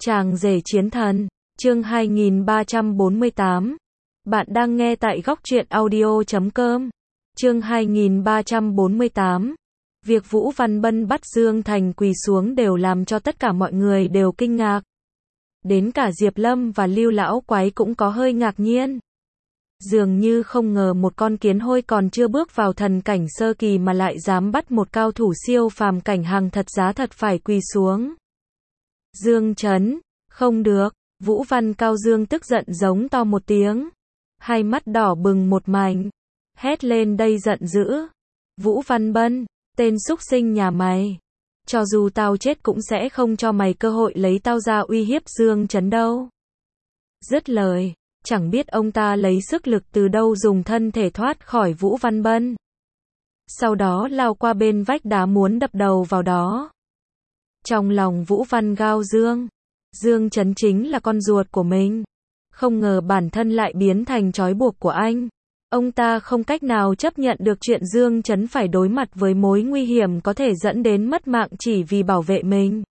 Chàng rể chiến thần, chương 2348. Bạn đang nghe tại góc truyện audio.com. Chương 2348. Việc Vũ Văn Bân bắt Dương Thành quỳ xuống đều làm cho tất cả mọi người đều kinh ngạc. Đến cả Diệp Lâm và Lưu Lão Quái cũng có hơi ngạc nhiên. Dường như không ngờ một con kiến hôi còn chưa bước vào thần cảnh sơ kỳ mà lại dám bắt một cao thủ siêu phàm cảnh hàng thật giá thật phải quỳ xuống. Dương Chấn, không được, Vũ Văn Cao Dương tức giận giống to một tiếng. Hai mắt đỏ bừng một mảnh, hét lên đầy giận dữ. Vũ Văn Bân, tên súc sinh nhà mày. Cho dù tao chết cũng sẽ không cho mày cơ hội lấy tao ra uy hiếp Dương Chấn đâu. Dứt lời, chẳng biết ông ta lấy sức lực từ đâu dùng thân thể thoát khỏi Vũ Văn Bân. Sau đó lao qua bên vách đá muốn đập đầu vào đó. Trong lòng Vũ Văn Cao Dương, Dương Chấn chính là con ruột của mình. Không ngờ bản thân lại biến thành trói buộc của anh. Ông ta không cách nào chấp nhận được chuyện Dương Chấn phải đối mặt với mối nguy hiểm có thể dẫn đến mất mạng chỉ vì bảo vệ mình.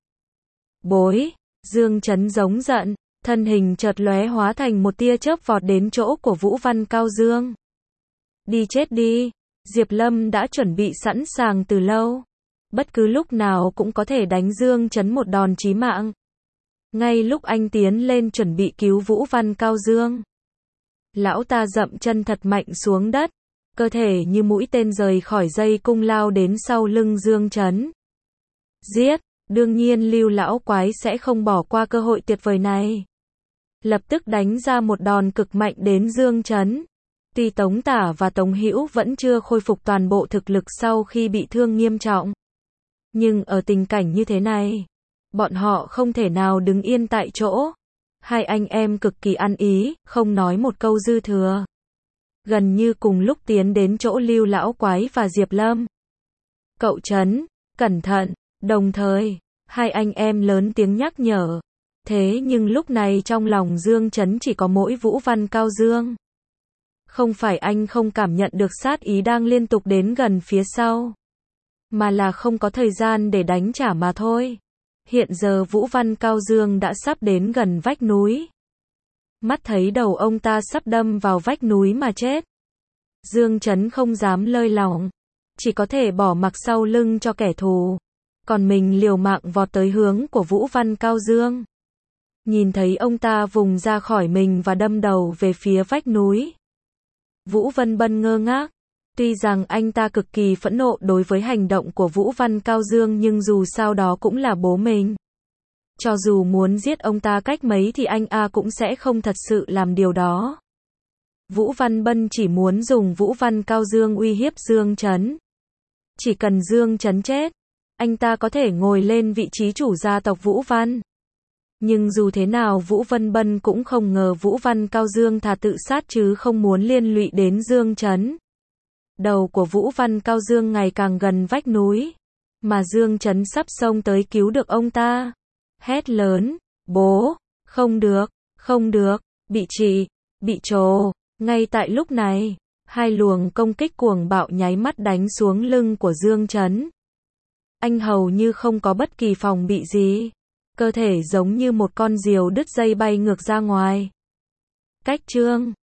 Bối, Dương Chấn giống giận, thân hình chợt lóe hóa thành một tia chớp vọt đến chỗ của Vũ Văn Cao Dương. Đi chết đi, Diệp Lâm đã chuẩn bị sẵn sàng từ lâu. Bất cứ lúc nào cũng có thể đánh Dương Chấn một đòn chí mạng. Ngay lúc anh tiến lên chuẩn bị cứu Vũ Văn Cao Dương, lão ta dậm chân thật mạnh xuống đất, cơ thể như mũi tên rời khỏi dây cung lao đến sau lưng Dương Chấn. Giết, đương nhiên Lưu Lão Quái sẽ không bỏ qua cơ hội tuyệt vời này. Lập tức đánh ra một đòn cực mạnh đến Dương Chấn. Tuy Tống Tả và Tống Hữu vẫn chưa khôi phục toàn bộ thực lực sau khi bị thương nghiêm trọng, nhưng ở tình cảnh như thế này, bọn họ không thể nào đứng yên tại chỗ. Hai anh em cực kỳ ăn ý, không nói một câu dư thừa. Gần như cùng lúc tiến đến chỗ Lưu Lão Quái và Diệp Lâm. Cậu Chấn, cẩn thận, đồng thời, hai anh em lớn tiếng nhắc nhở. Thế nhưng lúc này trong lòng Dương Chấn chỉ có mỗi Vũ Văn Cao Dương. Không phải anh không cảm nhận được sát ý đang liên tục đến gần phía sau, mà là không có thời gian để đánh trả mà thôi. Hiện giờ Vũ Văn Cao Dương đã sắp đến gần vách núi. Mắt thấy đầu ông ta sắp đâm vào vách núi mà chết. Dương Chấn không dám lơi lỏng, chỉ có thể bỏ mặc sau lưng cho kẻ thù. Còn mình liều mạng vọt tới hướng của Vũ Văn Cao Dương. Nhìn thấy ông ta vùng ra khỏi mình và đâm đầu về phía vách núi. Vũ Văn Bân ngơ ngác. Tuy rằng anh ta cực kỳ phẫn nộ đối với hành động của Vũ Văn Cao Dương nhưng dù sao đó cũng là bố mình. Cho dù muốn giết ông ta cách mấy thì anh cũng sẽ không thật sự làm điều đó. Vũ Văn Bân chỉ muốn dùng Vũ Văn Cao Dương uy hiếp Dương Chấn. Chỉ cần Dương Chấn chết, anh ta có thể ngồi lên vị trí chủ gia tộc Vũ Văn. Nhưng dù thế nào Vũ Văn Bân cũng không ngờ Vũ Văn Cao Dương thà tự sát chứ không muốn liên lụy đến Dương Chấn. Đầu của Vũ Văn Cao Dương ngày càng gần vách núi, mà Dương Chấn sắp xông tới cứu được ông ta. Hét lớn, bố, không được, bị trồ. Ngay tại lúc này, hai luồng công kích cuồng bạo nháy mắt đánh xuống lưng của Dương Chấn. Anh hầu như không có bất kỳ phòng bị gì, cơ thể giống như một con diều đứt dây bay ngược ra ngoài. Cách chương